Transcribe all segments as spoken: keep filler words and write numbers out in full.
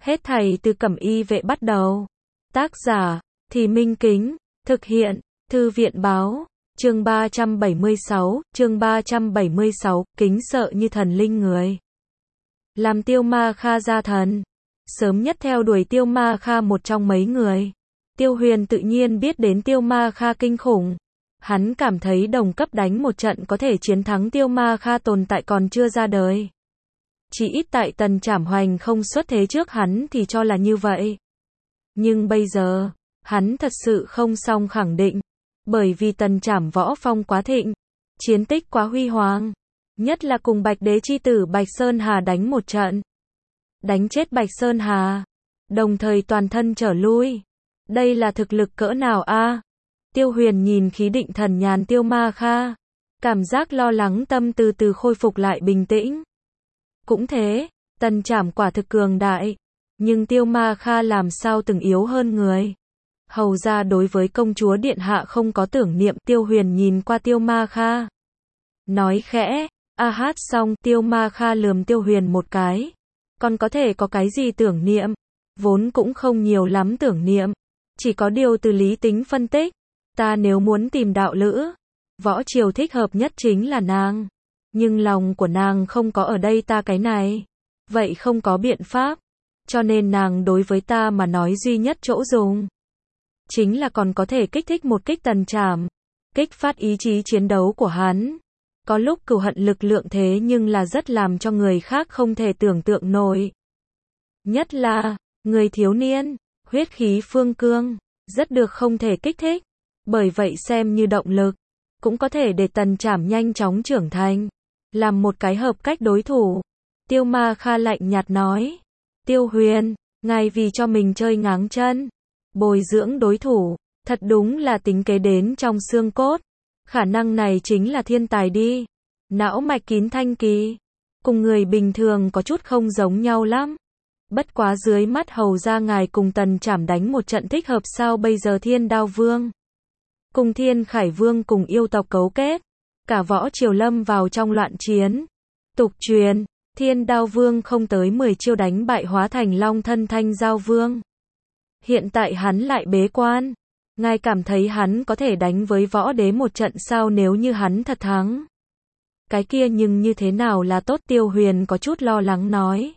Hết thảy từ Cẩm Y vệ bắt đầu. Tác giả, Thì Minh Kính, thực hiện, Thư viện báo, chương ba trăm bảy mươi sáu, chương ba trăm bảy mươi sáu, kính sợ như thần linh người. Làm Tiêu Ma Kha gia thần, sớm nhất theo đuổi Tiêu Ma Kha một trong mấy người. Tiêu Huyền tự nhiên biết đến Tiêu Ma Kha kinh khủng. Hắn cảm thấy đồng cấp đánh một trận có thể chiến thắng Tiêu Ma Kha tồn tại còn chưa ra đời. Chỉ ít tại Tần Trảm Hoành không xuất thế trước hắn thì cho là như vậy. Nhưng bây giờ, hắn thật sự không song khẳng định. Bởi vì Tần Trảm võ phong quá thịnh, chiến tích quá huy hoàng. Nhất là cùng Bạch Đế chi tử Bạch Sơn Hà đánh một trận. Đánh chết Bạch Sơn Hà. Đồng thời toàn thân trở lui. Đây là thực lực cỡ nào a? Tiêu Huyền nhìn khí định thần nhàn Tiêu Ma Kha. Cảm giác lo lắng tâm từ từ khôi phục lại bình tĩnh. Cũng thế, Tần Trảm quả thực cường đại. Nhưng Tiêu Ma Kha làm sao từng yếu hơn người. Hầu ra đối với công chúa điện hạ không có tưởng niệm. Tiêu Huyền nhìn qua Tiêu Ma Kha. Nói khẽ, a hát xong Tiêu Ma Kha lườm Tiêu Huyền một cái. Còn có thể có cái gì tưởng niệm? Vốn cũng không nhiều lắm tưởng niệm. Chỉ có điều từ lý tính phân tích. Ta nếu muốn tìm đạo lữ, võ triều thích hợp nhất chính là nàng. Nhưng lòng của nàng không có ở đây ta cái này. Vậy không có biện pháp. Cho nên nàng đối với ta mà nói duy nhất chỗ dùng. Chính là còn có thể kích thích một kích Tần Trảm. Kích phát ý chí chiến đấu của hắn. Có lúc cừu hận lực lượng thế nhưng là rất làm cho người khác không thể tưởng tượng nổi. Nhất là, người thiếu niên, huyết khí phương cương, rất được không thể kích thích. Bởi vậy xem như động lực, cũng có thể để Tần Trảm nhanh chóng trưởng thành. Làm một cái hợp cách đối thủ. Tiêu Ma Kha lạnh nhạt nói. Tiêu Huyền, ngài vì cho mình chơi ngáng chân. Bồi dưỡng đối thủ, thật đúng là tính kế đến trong xương cốt. Khả năng này chính là thiên tài đi. Não mạch kín thanh kỳ. Cùng người bình thường có chút không giống nhau lắm. Bất quá dưới mắt hầu ra ngài cùng Tần Trảm đánh một trận thích hợp sao bây giờ Thiên Đao Vương. Cùng Thiên Khải Vương cùng yêu tộc cấu kết. Cả võ triều lâm vào trong loạn chiến. Tục truyền, Thiên Đao Vương không tới mười chiêu đánh bại hóa thành Long Thân Thanh Giao Vương. Hiện tại hắn lại bế quan. Ngài cảm thấy hắn có thể đánh với võ đế một trận sao nếu như hắn thật thắng? Cái kia nhưng như thế nào là tốt? Tiêu Huyền có chút lo lắng nói.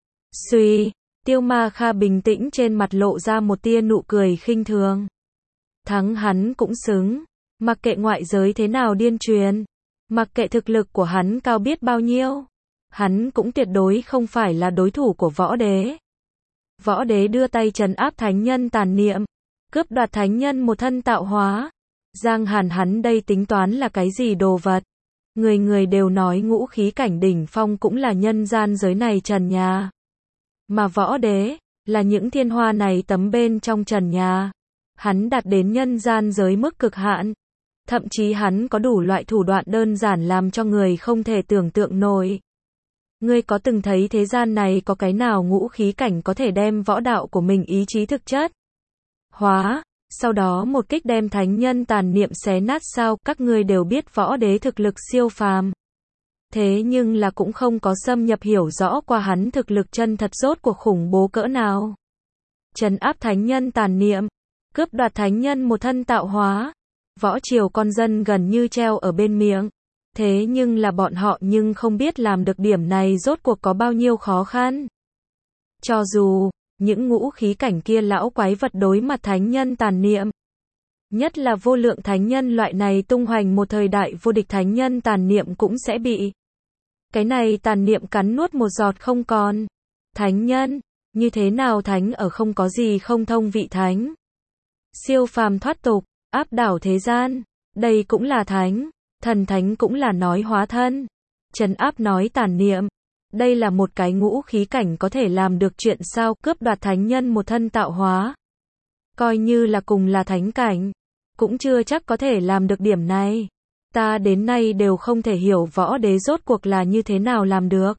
Suy, Tiêu Ma Kha bình tĩnh trên mặt lộ ra một tia nụ cười khinh thường. Thắng hắn cũng xứng. Mặc kệ ngoại giới thế nào điên truyền. Mặc kệ thực lực của hắn cao biết bao nhiêu. Hắn cũng tuyệt đối không phải là đối thủ của võ đế. Võ đế đưa tay trấn áp thánh nhân tàn niệm. Cướp đoạt thánh nhân một thân tạo hóa. Giang Hàn hắn đây tính toán là cái gì đồ vật. Người người đều nói ngũ khí cảnh đỉnh phong cũng là nhân gian giới này trần nhà. Mà võ đế, là những thiên hoa này tấm bên trong trần nhà. Hắn đạt đến nhân gian giới mức cực hạn. Thậm chí hắn có đủ loại thủ đoạn đơn giản làm cho người không thể tưởng tượng nổi. Ngươi có từng thấy thế gian này có cái nào ngũ khí cảnh có thể đem võ đạo của mình ý chí thực chất hóa, sau đó một kích đem thánh nhân tàn niệm xé nát sao? Các ngươi đều biết võ đế thực lực siêu phàm. Thế nhưng là cũng không có xâm nhập hiểu rõ qua hắn thực lực chân thật rốt cuộc khủng bố cỡ nào. Trấn áp thánh nhân tàn niệm, cướp đoạt thánh nhân một thân tạo hóa. Võ triều con dân gần như treo ở bên miệng. Thế nhưng là bọn họ nhưng không biết làm được điểm này rốt cuộc có bao nhiêu khó khăn. Cho dù, những ngũ khí cảnh kia lão quái vật đối mặt thánh nhân tàn niệm. Nhất là vô lượng thánh nhân loại này tung hoành một thời đại vô địch thánh nhân tàn niệm cũng sẽ bị. Cái này tàn niệm cắn nuốt một giọt không còn. Thánh nhân, như thế nào thánh ở không có gì không thông vị thánh. Siêu phàm thoát tục, áp đảo thế gian, đây cũng là thánh. Thần thánh cũng là nói hóa thân. Trấn áp nói tàn niệm. Đây là một cái ngũ khí cảnh có thể làm được chuyện sao? Cướp đoạt thánh nhân một thân tạo hóa. Coi như là cùng là thánh cảnh. Cũng chưa chắc có thể làm được điểm này. Ta đến nay đều không thể hiểu võ đế rốt cuộc là như thế nào làm được.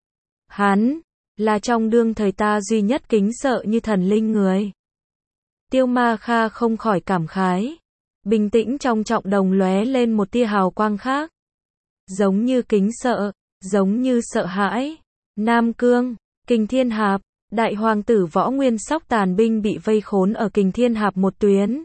Hắn, là trong đương thời ta duy nhất kính sợ như thần linh người. Tiêu Ma Kha không khỏi cảm khái. Bình tĩnh trong trọng đồng lóe lên một tia hào quang khác. Giống như kính sợ, giống như sợ hãi. Nam Cương, Kình Thiên Hạp, Đại hoàng tử Võ Nguyên Sóc tàn binh bị vây khốn ở Kình Thiên Hạp một tuyến.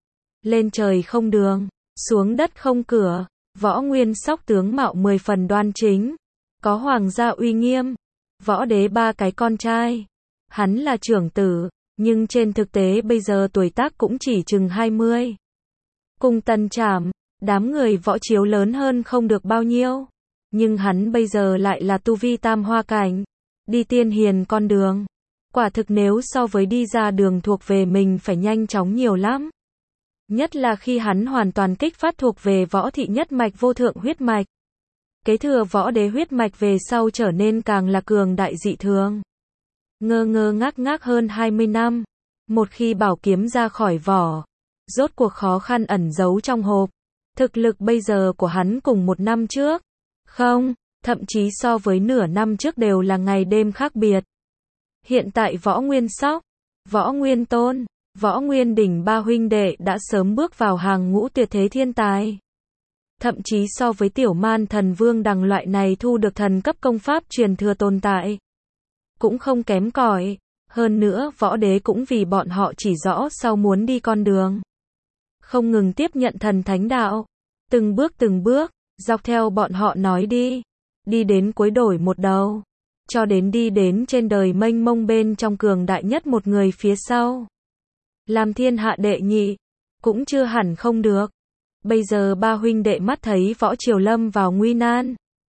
Lên trời không đường, xuống đất không cửa, Võ Nguyên Sóc tướng mạo mười phần đoan chính, có hoàng gia uy nghiêm, võ đế ba cái con trai. Hắn là trưởng tử, nhưng trên thực tế bây giờ tuổi tác cũng chỉ chừng hai mươi. Cùng Tần Trảm, đám người võ chiếu lớn hơn không được bao nhiêu. Nhưng hắn bây giờ lại là tu vi tam hoa cảnh, đi tiên hiền con đường. Quả thực nếu so với đi ra đường thuộc về mình phải nhanh chóng nhiều lắm. Nhất là khi hắn hoàn toàn kích phát thuộc về võ thị nhất mạch vô thượng huyết mạch. Kế thừa võ đế huyết mạch về sau trở nên càng là cường đại dị thường. Ngơ ngơ ngác ngác hơn hai mươi năm. Một khi bảo kiếm ra khỏi vỏ, rốt cuộc khó khăn ẩn giấu trong hộp. Thực lực bây giờ của hắn cùng một năm trước, không, thậm chí so với nửa năm trước đều là ngày đêm khác biệt. Hiện tại Võ Nguyên Sóc, Võ Nguyên Tôn, Võ Nguyên Đỉnh ba huynh đệ đã sớm bước vào hàng ngũ tuyệt thế thiên tài. Thậm chí so với Tiểu Man Thần Vương đằng loại này thu được thần cấp công pháp truyền thừa tồn tại, cũng không kém cỏi. Hơn nữa võ đế cũng vì bọn họ chỉ rõ sau muốn đi con đường, không ngừng tiếp nhận thần thánh đạo, từng bước từng bước, dọc theo bọn họ nói đi, đi đến cuối đổi một đầu, cho đến đi đến trên đời mênh mông bên trong cường đại nhất một người phía sau. Làm thiên hạ đệ nhị, cũng chưa hẳn không được. Bây giờ ba huynh đệ mắt thấy võ triều lâm vào nguy nan,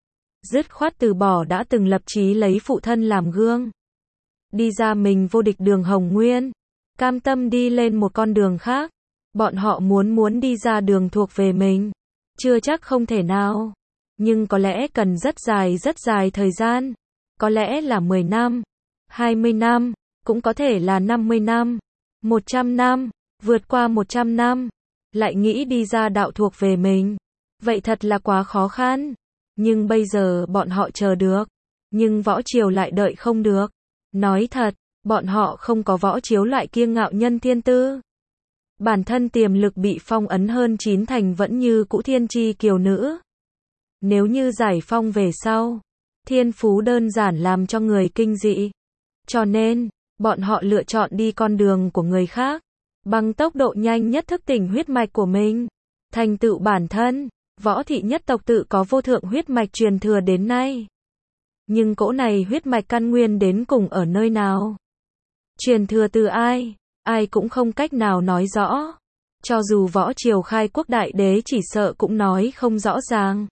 dứt khoát từ bỏ đã từng lập chí lấy phụ thân làm gương, đi ra mình vô địch đường Hồng Nguyên, cam tâm đi lên một con đường khác. Bọn họ muốn muốn đi ra đường thuộc về mình, chưa chắc không thể nào, nhưng có lẽ cần rất dài rất dài thời gian, có lẽ là mười năm, hai mươi năm, cũng có thể là năm mươi năm, một trăm năm, vượt qua một trăm năm, lại nghĩ đi ra đạo thuộc về mình, vậy thật là quá khó khăn. Nhưng bây giờ bọn họ chờ được, nhưng võ triều lại đợi không được. Nói thật, bọn họ không có võ chiếu loại kiêng ngạo nhân thiên tư. Bản thân tiềm lực bị phong ấn hơn chín thành vẫn như cũ thiên chi kiều nữ. Nếu như giải phong về sau, thiên phú đơn giản làm cho người kinh dị. Cho nên, bọn họ lựa chọn đi con đường của người khác, bằng tốc độ nhanh nhất thức tỉnh huyết mạch của mình, thành tựu bản thân. Võ thị nhất tộc tự có vô thượng huyết mạch truyền thừa đến nay. Nhưng cỗ này huyết mạch căn nguyên đến cùng ở nơi nào? Truyền thừa từ ai? Ai cũng không cách nào nói rõ. Cho dù võ triều khai quốc đại đế chỉ sợ cũng nói không rõ ràng.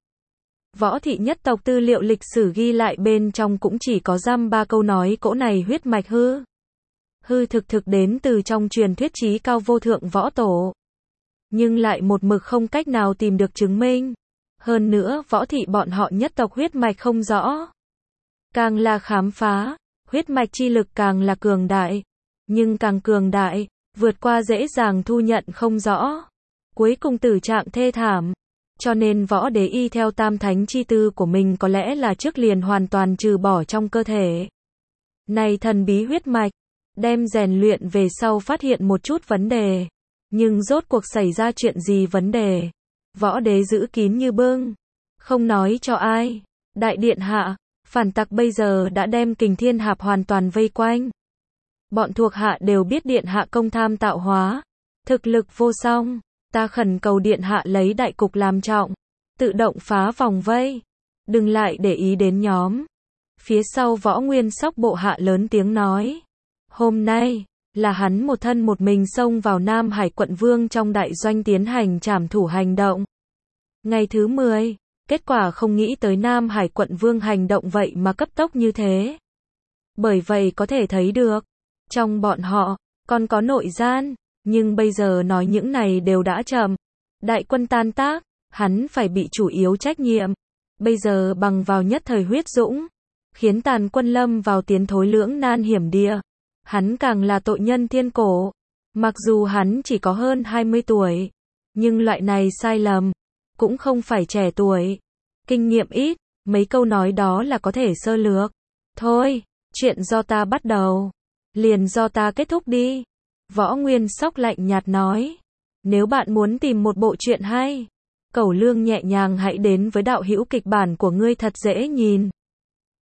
Võ thị nhất tộc tư liệu lịch sử ghi lại bên trong cũng chỉ có dăm ba câu nói cỗ này huyết mạch hư. Hư thực thực đến từ trong truyền thuyết chí cao vô thượng võ tổ. Nhưng lại một mực không cách nào tìm được chứng minh. Hơn nữa võ thị bọn họ nhất tộc huyết mạch không rõ. Càng là khám phá, huyết mạch chi lực càng là cường đại. Nhưng càng cường đại, vượt qua dễ dàng thu nhận không rõ. Cuối cùng tử trạng thê thảm. Cho nên võ đế y theo tam thánh chi tư của mình có lẽ là trước liền hoàn toàn trừ bỏ trong cơ thể. Này thần bí huyết mạch, đem rèn luyện về sau phát hiện một chút vấn đề. Nhưng rốt cuộc xảy ra chuyện gì vấn đề? Võ đế giữ kín như bưng, không nói cho ai. Đại điện hạ, phản tặc bây giờ đã đem Kình Thiên Hạp hoàn toàn vây quanh. Bọn thuộc hạ đều biết điện hạ công tham tạo hóa, thực lực vô song, ta khẩn cầu điện hạ lấy đại cục làm trọng, tự động phá vòng vây, đừng lại để ý đến nhóm. Phía sau Võ Nguyên Sóc bộ hạ lớn tiếng nói, hôm nay là hắn một thân một mình xông vào Nam Hải quận Vương trong đại doanh tiến hành trảm thủ hành động. Ngày thứ mười, kết quả không nghĩ tới Nam Hải quận Vương hành động vậy mà cấp tốc như thế. Bởi vậy có thể thấy được, trong bọn họ, còn có nội gian, nhưng bây giờ nói những này đều đã chậm. Đại quân tan tác, hắn phải bị chủ yếu trách nhiệm. Bây giờ bằng vào nhất thời huyết dũng, khiến tàn quân lâm vào tiến thối lưỡng nan hiểm địa. Hắn càng là tội nhân thiên cổ. Mặc dù hắn chỉ có hơn hai mươi tuổi, nhưng loại này sai lầm, cũng không phải trẻ tuổi. Kinh nghiệm ít, mấy câu nói đó là có thể sơ lược. Thôi, chuyện do ta bắt đầu, liền do ta kết thúc đi. Võ Nguyên Sóc lạnh nhạt nói. Nếu bạn muốn tìm một bộ truyện hay, Cẩu Lương nhẹ nhàng hãy đến với đạo hữu kịch bản của ngươi thật dễ nhìn.